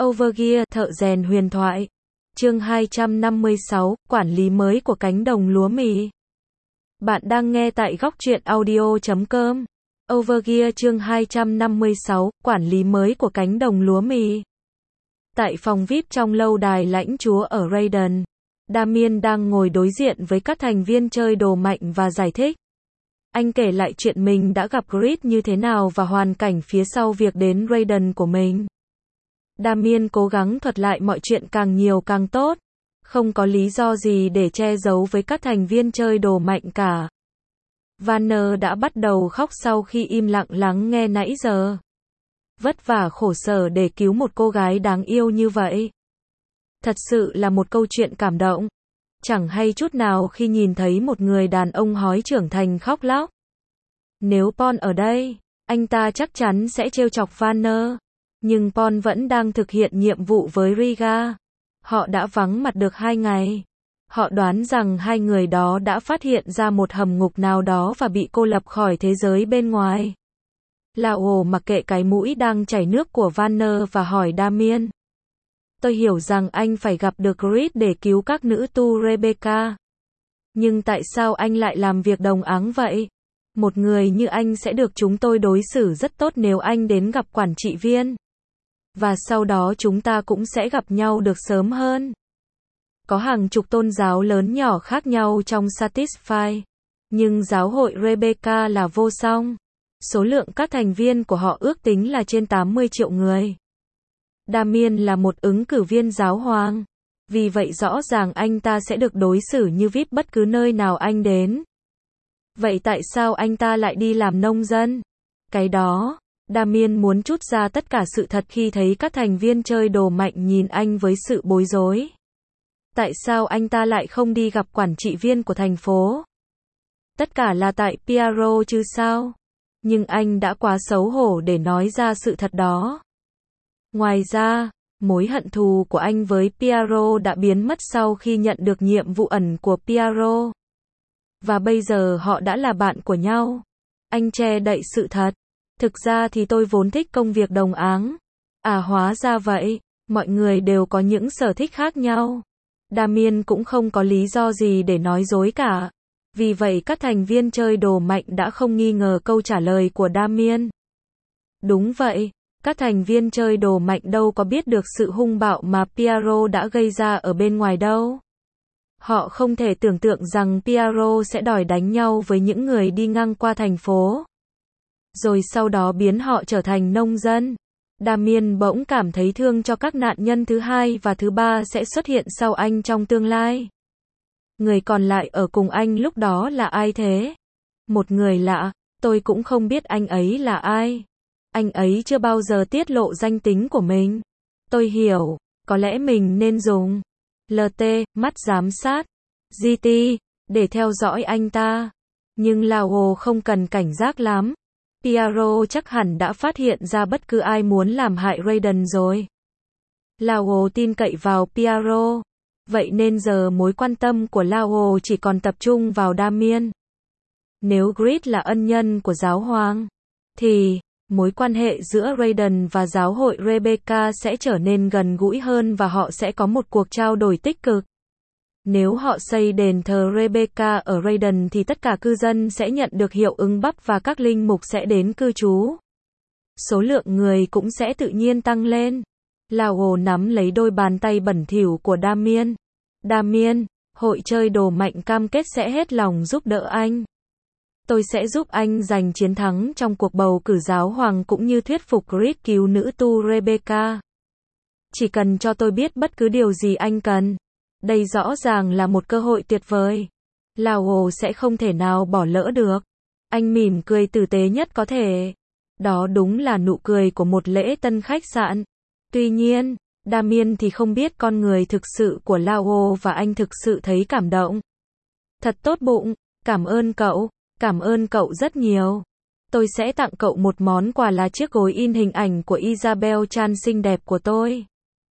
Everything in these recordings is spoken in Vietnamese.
Overgear, thợ rèn huyền thoại. Chương 256, quản lý mới của cánh đồng lúa mì. Bạn đang nghe tại góc truyện audio.com. Overgear chương 256, quản lý mới của cánh đồng lúa mì. Tại phòng VIP trong lâu đài lãnh chúa ở Raiden, Damien đang ngồi đối diện với các thành viên chơi đồ mạnh và giải thích. Anh kể lại chuyện mình đã gặp Grid như thế nào và hoàn cảnh phía sau việc đến Raiden của mình. Damien cố gắng thuật lại mọi chuyện càng nhiều càng tốt. Không có lý do gì để che giấu với các thành viên chơi đồ mạnh cả. Vanner đã bắt đầu khóc sau khi im lặng lắng nghe nãy giờ. Vất vả khổ sở để cứu một cô gái đáng yêu như vậy. Thật sự là một câu chuyện cảm động. Chẳng hay chút nào khi nhìn thấy một người đàn ông hói trưởng thành khóc lóc. Nếu Paul ở đây, anh ta chắc chắn sẽ trêu chọc Vanner. Nhưng Paul vẫn đang thực hiện nhiệm vụ với Riga. Họ đã vắng mặt được 2 ngày. Họ đoán rằng hai người đó đã phát hiện ra một hầm ngục nào đó và bị cô lập khỏi thế giới bên ngoài. Lao mặc kệ cái mũi đang chảy nước của Vanner và hỏi Damien. Tôi hiểu rằng anh phải gặp được Grid để cứu các nữ tu Rebecca. Nhưng tại sao anh lại làm việc đồng áng vậy? Một người như anh sẽ được chúng tôi đối xử rất tốt nếu anh đến gặp quản trị viên. Và sau đó chúng ta cũng sẽ gặp nhau được sớm hơn. Có hàng chục tôn giáo lớn nhỏ khác nhau trong Satisfy. Nhưng giáo hội Rebecca là vô song. Số lượng các thành viên của họ ước tính là trên 80 triệu người. Damien là một ứng cử viên giáo hoàng. Vì vậy rõ ràng anh ta sẽ được đối xử như VIP bất cứ nơi nào anh đến. Vậy tại sao anh ta lại đi làm nông dân? Cái đó, Damien muốn trút ra tất cả sự thật khi thấy các thành viên chơi đồ mạnh nhìn anh với sự bối rối. Tại sao anh ta lại không đi gặp quản trị viên của thành phố? Tất cả là tại Piero chứ sao? Nhưng anh đã quá xấu hổ để nói ra sự thật đó. Ngoài ra, mối hận thù của anh với Piero đã biến mất sau khi nhận được nhiệm vụ ẩn của Piero. Và bây giờ họ đã là bạn của nhau. Anh che đậy sự thật. Thực ra thì tôi vốn thích công việc đồng áng. À hóa ra vậy, mọi người đều có những sở thích khác nhau. Damien cũng không có lý do gì để nói dối cả. Vì vậy các thành viên chơi đồ mạnh đã không nghi ngờ câu trả lời của Damien. Đúng vậy, các thành viên chơi đồ mạnh đâu có biết được sự hung bạo mà Piero đã gây ra ở bên ngoài đâu. Họ không thể tưởng tượng rằng Piero sẽ đòi đánh nhau với những người đi ngang qua thành phố. Rồi sau đó biến họ trở thành nông dân. Damien bỗng cảm thấy thương cho các nạn nhân thứ hai và thứ ba sẽ xuất hiện sau anh trong tương lai. Người còn lại ở cùng anh lúc đó là ai thế? Một người lạ, tôi cũng không biết anh ấy là ai. Anh ấy chưa bao giờ tiết lộ danh tính của mình. Tôi hiểu, có lẽ mình nên dùng LT, mắt giám sát, GT, để theo dõi anh ta. Nhưng Lao không cần cảnh giác lắm. Piero chắc hẳn đã phát hiện ra bất cứ ai muốn làm hại Raiden rồi. Lao tin cậy vào Piero. Vậy nên giờ mối quan tâm của Lao chỉ còn tập trung vào Damien. Nếu Grid là ân nhân của giáo hoàng, thì mối quan hệ giữa Raiden và giáo hội Rebecca sẽ trở nên gần gũi hơn và họ sẽ có một cuộc trao đổi tích cực. Nếu họ xây đền thờ Rebecca ở Raiden thì tất cả cư dân sẽ nhận được hiệu ứng bắp và các linh mục sẽ đến cư trú. Số lượng người cũng sẽ tự nhiên tăng lên. Lao nắm lấy đôi bàn tay bẩn thỉu của Damien. Damien, hội chơi đồ mạnh cam kết sẽ hết lòng giúp đỡ anh. Tôi sẽ giúp anh giành chiến thắng trong cuộc bầu cử giáo hoàng cũng như thuyết phục Grid cứu nữ tu Rebecca. Chỉ cần cho tôi biết bất cứ điều gì anh cần. Đây rõ ràng là một cơ hội tuyệt vời. Lao sẽ không thể nào bỏ lỡ được. Anh mỉm cười tử tế nhất có thể. Đó đúng là nụ cười của một lễ tân khách sạn. Tuy nhiên, Damien thì không biết con người thực sự của Lao và anh thực sự thấy cảm động. Thật tốt bụng, cảm ơn cậu rất nhiều. Tôi sẽ tặng cậu một món quà là chiếc gối in hình ảnh của Isabel Chan xinh đẹp của tôi.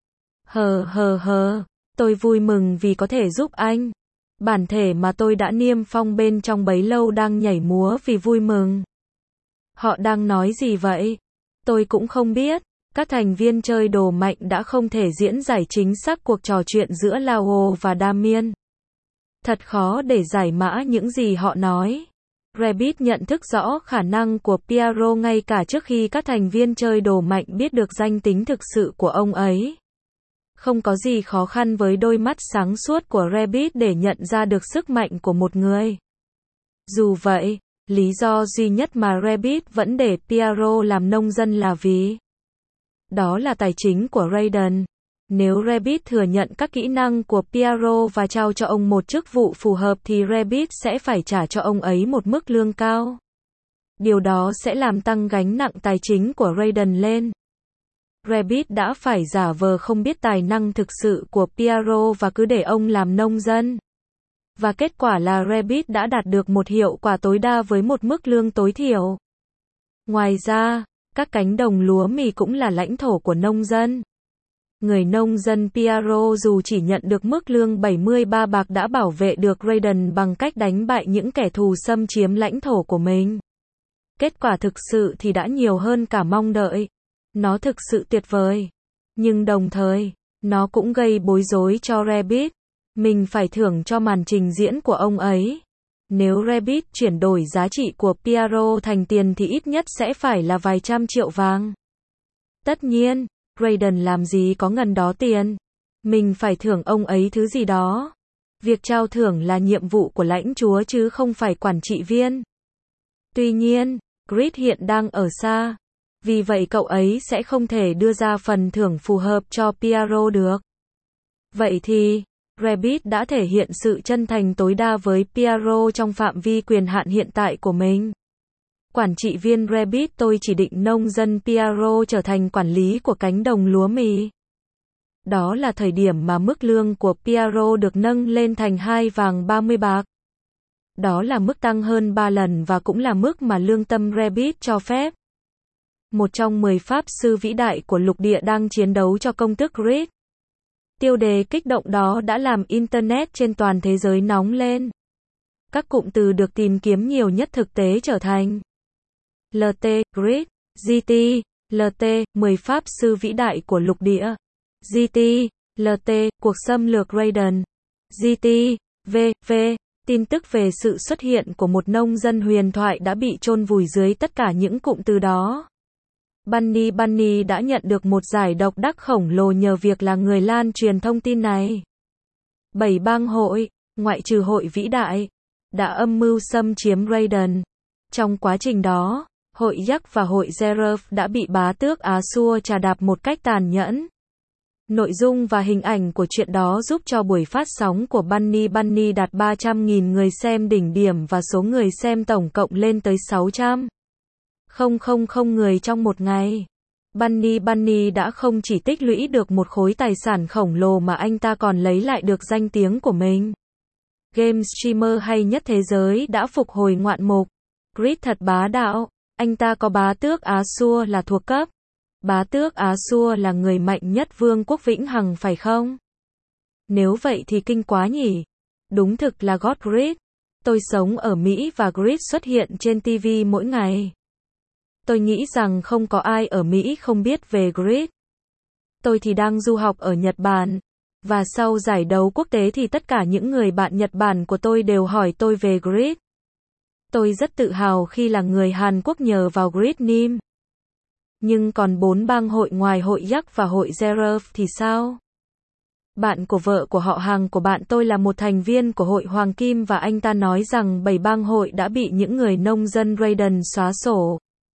Tôi vui mừng vì có thể giúp anh. Bản thể mà tôi đã niêm phong bên trong bấy lâu đang nhảy múa vì vui mừng. Họ đang nói gì vậy? Tôi cũng không biết. Các thành viên chơi đồ mạnh đã không thể diễn giải chính xác cuộc trò chuyện giữa Lao và Damien. Thật khó để giải mã những gì họ nói. Rabbit nhận thức rõ khả năng của Piero ngay cả trước khi các thành viên chơi đồ mạnh biết được danh tính thực sự của ông ấy. Không có gì khó khăn với đôi mắt sáng suốt của Rabbit để nhận ra được sức mạnh của một người. Dù vậy, lý do duy nhất mà Rabbit vẫn để Piero làm nông dân là vì đó là tài chính của Raiden. Nếu Rabbit thừa nhận các kỹ năng của Piero và trao cho ông một chức vụ phù hợp thì Rabbit sẽ phải trả cho ông ấy một mức lương cao. Điều đó sẽ làm tăng gánh nặng tài chính của Raiden lên. Rabbit đã phải giả vờ không biết tài năng thực sự của Piero và cứ để ông làm nông dân. Và kết quả là Rabbit đã đạt được một hiệu quả tối đa với một mức lương tối thiểu. Ngoài ra, các cánh đồng lúa mì cũng là lãnh thổ của nông dân. Người nông dân Piero dù chỉ nhận được mức lương 73 bạc đã bảo vệ được Raiden bằng cách đánh bại những kẻ thù xâm chiếm lãnh thổ của mình. Kết quả thực sự thì đã nhiều hơn cả mong đợi. Nó thực sự tuyệt vời. Nhưng đồng thời, nó cũng gây bối rối cho Rabbit. Mình phải thưởng cho màn trình diễn của ông ấy. Nếu Rabbit chuyển đổi giá trị của Piero thành tiền thì ít nhất sẽ phải là vài trăm triệu vàng. Tất nhiên, Raiden làm gì có ngần đó tiền. Mình phải thưởng ông ấy thứ gì đó. Việc trao thưởng là nhiệm vụ của lãnh chúa chứ không phải quản trị viên. Tuy nhiên, Grid hiện đang ở xa. Vì vậy cậu ấy sẽ không thể đưa ra phần thưởng phù hợp cho Piero được. Vậy thì, Rabbit đã thể hiện sự chân thành tối đa với Piero trong phạm vi quyền hạn hiện tại của mình. Quản trị viên Rabbit, tôi chỉ định nông dân Piero trở thành quản lý của cánh đồng lúa mì. Đó là thời điểm mà mức lương của Piero được nâng lên thành 2 vàng 30 bạc. Đó là mức tăng hơn 3 lần và cũng là mức mà lương tâm Rabbit cho phép. Một trong 10 pháp sư vĩ đại của lục địa đang chiến đấu cho công tước Grid. Tiêu đề kích động đó đã làm Internet trên toàn thế giới nóng lên. Các cụm từ được tìm kiếm nhiều nhất thực tế trở thành LT, Grid, GT, LT, 10 pháp sư vĩ đại của lục địa. GT, LT, cuộc xâm lược Raiden. GT, V, tin tức về sự xuất hiện của một nông dân huyền thoại đã bị chôn vùi dưới tất cả những cụm từ đó. Bunny đã nhận được một giải độc đắc khổng lồ nhờ việc là người lan truyền thông tin này. 7 bang hội, ngoại trừ hội vĩ đại, đã âm mưu xâm chiếm Raiden. Trong quá trình đó, hội Yak và hội Zeref đã bị bá tước Ashur trà đạp một cách tàn nhẫn. Nội dung và hình ảnh của chuyện đó giúp cho buổi phát sóng của Bunny đạt 300.000 người xem đỉnh điểm và số người xem tổng cộng lên tới 600.000 người trong một ngày. Bunny đã không chỉ tích lũy được một khối tài sản khổng lồ mà anh ta còn lấy lại được danh tiếng của mình. Game streamer hay nhất thế giới đã phục hồi ngoạn mục. Grid thật bá đạo, anh ta có bá tước Ashur là thuộc cấp. Bá tước Ashur là người mạnh nhất vương quốc vĩnh hằng phải không? Nếu vậy thì kinh quá nhỉ. Đúng thực là God Grid. Tôi sống ở Mỹ và Grid xuất hiện trên TV mỗi ngày. Tôi nghĩ rằng không có ai ở Mỹ không biết về Grid. Tôi thì đang du học ở Nhật Bản. Và sau giải đấu quốc tế thì tất cả những người bạn Nhật Bản của tôi đều hỏi tôi về Grid. Tôi rất tự hào khi là người Hàn Quốc nhờ vào Grid Nim. Nhưng còn 4 bang hội ngoài hội Yak và hội Zeref thì sao? Bạn của vợ của họ hàng của bạn tôi là một thành viên của hội Hoàng Kim và anh ta nói rằng 7 bang hội đã bị những người nông dân Raiden xóa sổ.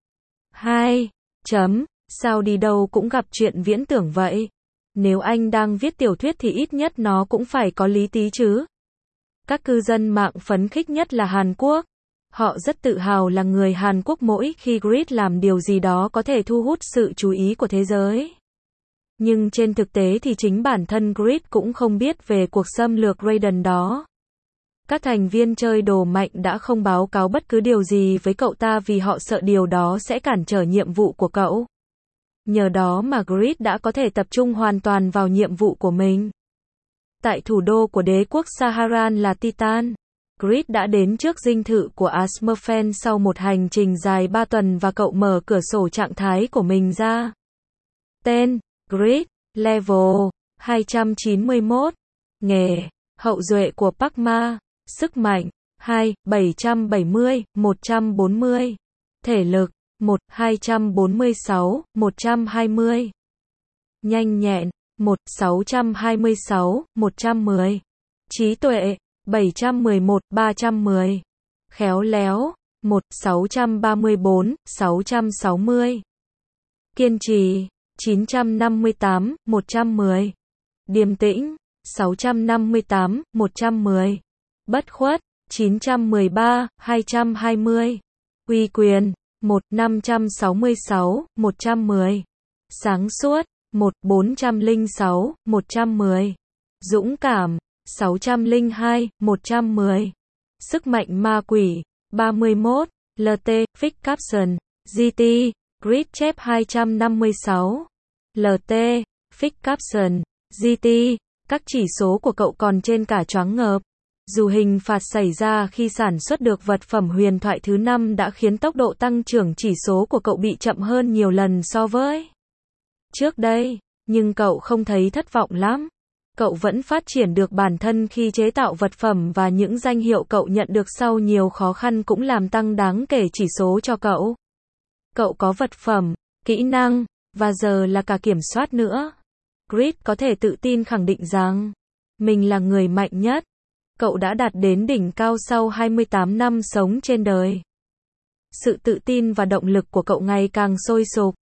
2. Sao đi đâu cũng gặp chuyện viễn tưởng vậy? Nếu anh đang viết tiểu thuyết thì ít nhất nó cũng phải có lý tí chứ. Các cư dân mạng phấn khích nhất là Hàn Quốc. Họ rất tự hào là người Hàn Quốc mỗi khi Grid làm điều gì đó có thể thu hút sự chú ý của thế giới. Nhưng trên thực tế thì chính bản thân Grid cũng không biết về cuộc xâm lược Raiden đó. Các thành viên chơi đồ mạnh đã không báo cáo bất cứ điều gì với cậu ta vì họ sợ điều đó sẽ cản trở nhiệm vụ của cậu. Nhờ đó mà Grid đã có thể tập trung hoàn toàn vào nhiệm vụ của mình. Tại thủ đô của đế quốc Saharan là Titan, Grid đã đến trước dinh thự của Asmerfen sau một hành trình dài 3 tuần và cậu mở cửa sổ trạng thái của mình ra. Tên, Grid, Level, 291. Nghề, hậu duệ của Park Ma. Sức mạnh, 2, 770, 140. Thể lực, 1, 246, 120. Nhanh nhẹn, 1, 626, 110. Trí tuệ, 711, 310. Khéo léo, 1, 634, 660. Kiên trì, 958, 110. Điềm tĩnh, 658, 110. Bất khuất, 913, 220. Uy quyền, 1, 566, 110. Sáng suốt, 1, 406, 110. Dũng cảm, 602, 110. Sức mạnh ma quỷ, 31. LT, Fix Capson, GT, Grid chép 256. LT, Fix Capson, GT, các chỉ số của cậu còn trên cả choáng ngợp. Dù hình phạt xảy ra khi sản xuất được vật phẩm huyền thoại thứ 5 đã khiến tốc độ tăng trưởng chỉ số của cậu bị chậm hơn nhiều lần so với trước đây, nhưng cậu không thấy thất vọng lắm. Cậu vẫn phát triển được bản thân khi chế tạo vật phẩm và những danh hiệu cậu nhận được sau nhiều khó khăn cũng làm tăng đáng kể chỉ số cho cậu. Cậu có vật phẩm, kỹ năng, và giờ là cả kiểm soát nữa. Grid có thể tự tin khẳng định rằng mình là người mạnh nhất. Cậu đã đạt đến đỉnh cao sau 28 năm sống trên đời. Sự tự tin và động lực của cậu ngày càng sôi sục.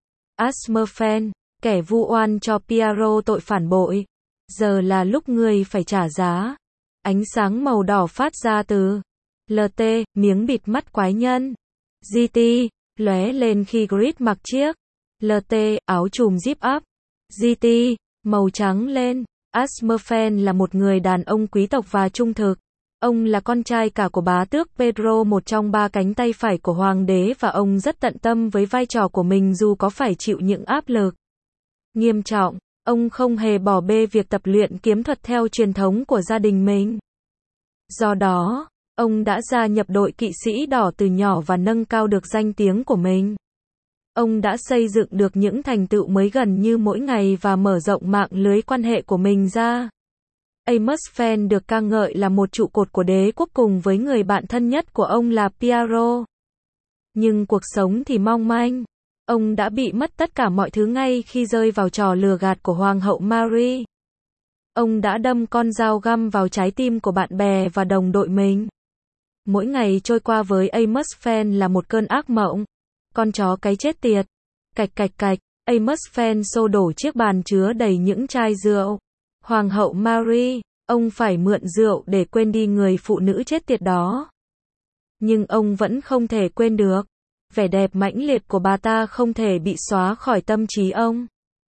Asmerfen, kẻ vu oan cho Piero tội phản bội. Giờ là lúc ngươi phải trả giá. Ánh sáng màu đỏ phát ra từ LT, miếng bịt mắt quái nhân. GT, lóe lên khi Grid mặc chiếc LT, áo trùm zip up. GT, màu trắng lên. Asmerfen là một người đàn ông quý tộc và trung thực. Ông là con trai cả của bá tước Pedro, một trong 3 cánh tay phải của hoàng đế, và ông rất tận tâm với vai trò của mình dù có phải chịu những áp lực nghiêm trọng. Ông không hề bỏ bê việc tập luyện kiếm thuật theo truyền thống của gia đình mình. Do đó, ông đã gia nhập đội kỵ sĩ đỏ từ nhỏ và nâng cao được danh tiếng của mình. Ông đã xây dựng được những thành tựu mới gần như mỗi ngày và mở rộng mạng lưới quan hệ của mình ra. Asmerfen được ca ngợi là một trụ cột của đế quốc cùng với người bạn thân nhất của ông là Piero. Nhưng cuộc sống thì mong manh. Ông đã bị mất tất cả mọi thứ ngay khi rơi vào trò lừa gạt của Hoàng hậu Marie. Ông đã đâm con dao găm vào trái tim của bạn bè và đồng đội mình. Mỗi ngày trôi qua với Asmerfen là một cơn ác mộng. Con chó cái chết tiệt. Cạch cạch cạch, Asmerfen xô đổ chiếc bàn chứa đầy những chai rượu. Hoàng hậu Marie, ông phải mượn rượu để quên đi người phụ nữ chết tiệt đó. Nhưng ông vẫn không thể quên được. Vẻ đẹp mãnh liệt của bà ta không thể bị xóa khỏi tâm trí ông.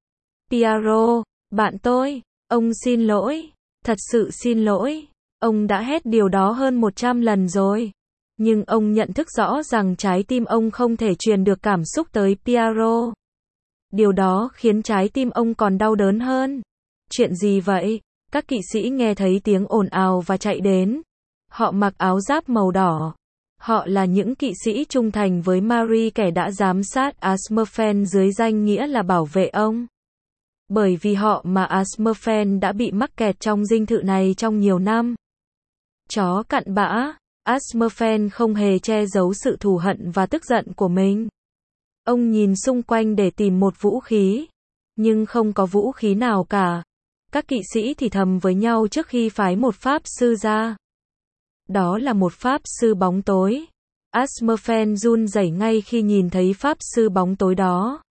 Piero, bạn tôi, ông xin lỗi, thật sự xin lỗi. Ông đã hét điều đó hơn 100 lần rồi. Nhưng ông nhận thức rõ rằng trái tim ông không thể truyền được cảm xúc tới Piero. Điều đó khiến trái tim ông còn đau đớn hơn. Chuyện gì vậy? Các kỵ sĩ nghe thấy tiếng ồn ào và chạy đến. Họ mặc áo giáp màu đỏ. Họ là những kỵ sĩ trung thành với Marie, kẻ đã giám sát Asmerfen dưới danh nghĩa là bảo vệ ông. Bởi vì họ mà Asmerfen đã bị mắc kẹt trong dinh thự này trong nhiều năm. Chó cặn bã, Asmerfen không hề che giấu sự thù hận và tức giận của mình. Ông nhìn xung quanh để tìm một vũ khí. Nhưng không có vũ khí nào cả. Các kỵ sĩ thì thầm với nhau trước khi phái một pháp sư ra. Đó là một pháp sư bóng tối. Asmerfen run rẩy ngay khi nhìn thấy pháp sư bóng tối đó.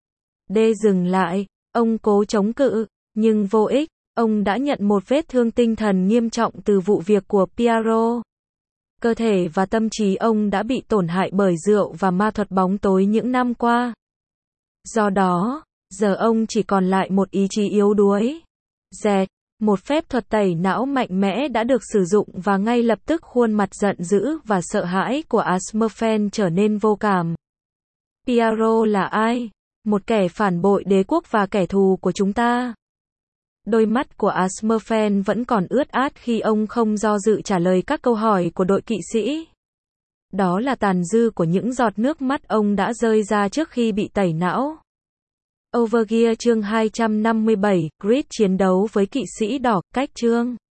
Dừng lại, ông cố chống cự, nhưng vô ích. Ông đã nhận một vết thương tinh thần nghiêm trọng từ vụ việc của Piero. Cơ thể và tâm trí ông đã bị tổn hại bởi rượu và ma thuật bóng tối những năm qua. Do đó, giờ ông chỉ còn lại một ý chí yếu đuối. Dẹt, một phép thuật tẩy não mạnh mẽ đã được sử dụng và ngay lập tức khuôn mặt giận dữ và sợ hãi của Asmerfen trở nên vô cảm. Piero là ai? Một kẻ phản bội đế quốc và kẻ thù của chúng ta. Đôi mắt của Asmerfen vẫn còn ướt át khi ông không do dự trả lời các câu hỏi của đội kỵ sĩ. Đó là tàn dư của những giọt nước mắt ông đã rơi ra trước khi bị tẩy não. Overgear chương 257, Grid chiến đấu với kỵ sĩ đỏ, cách chương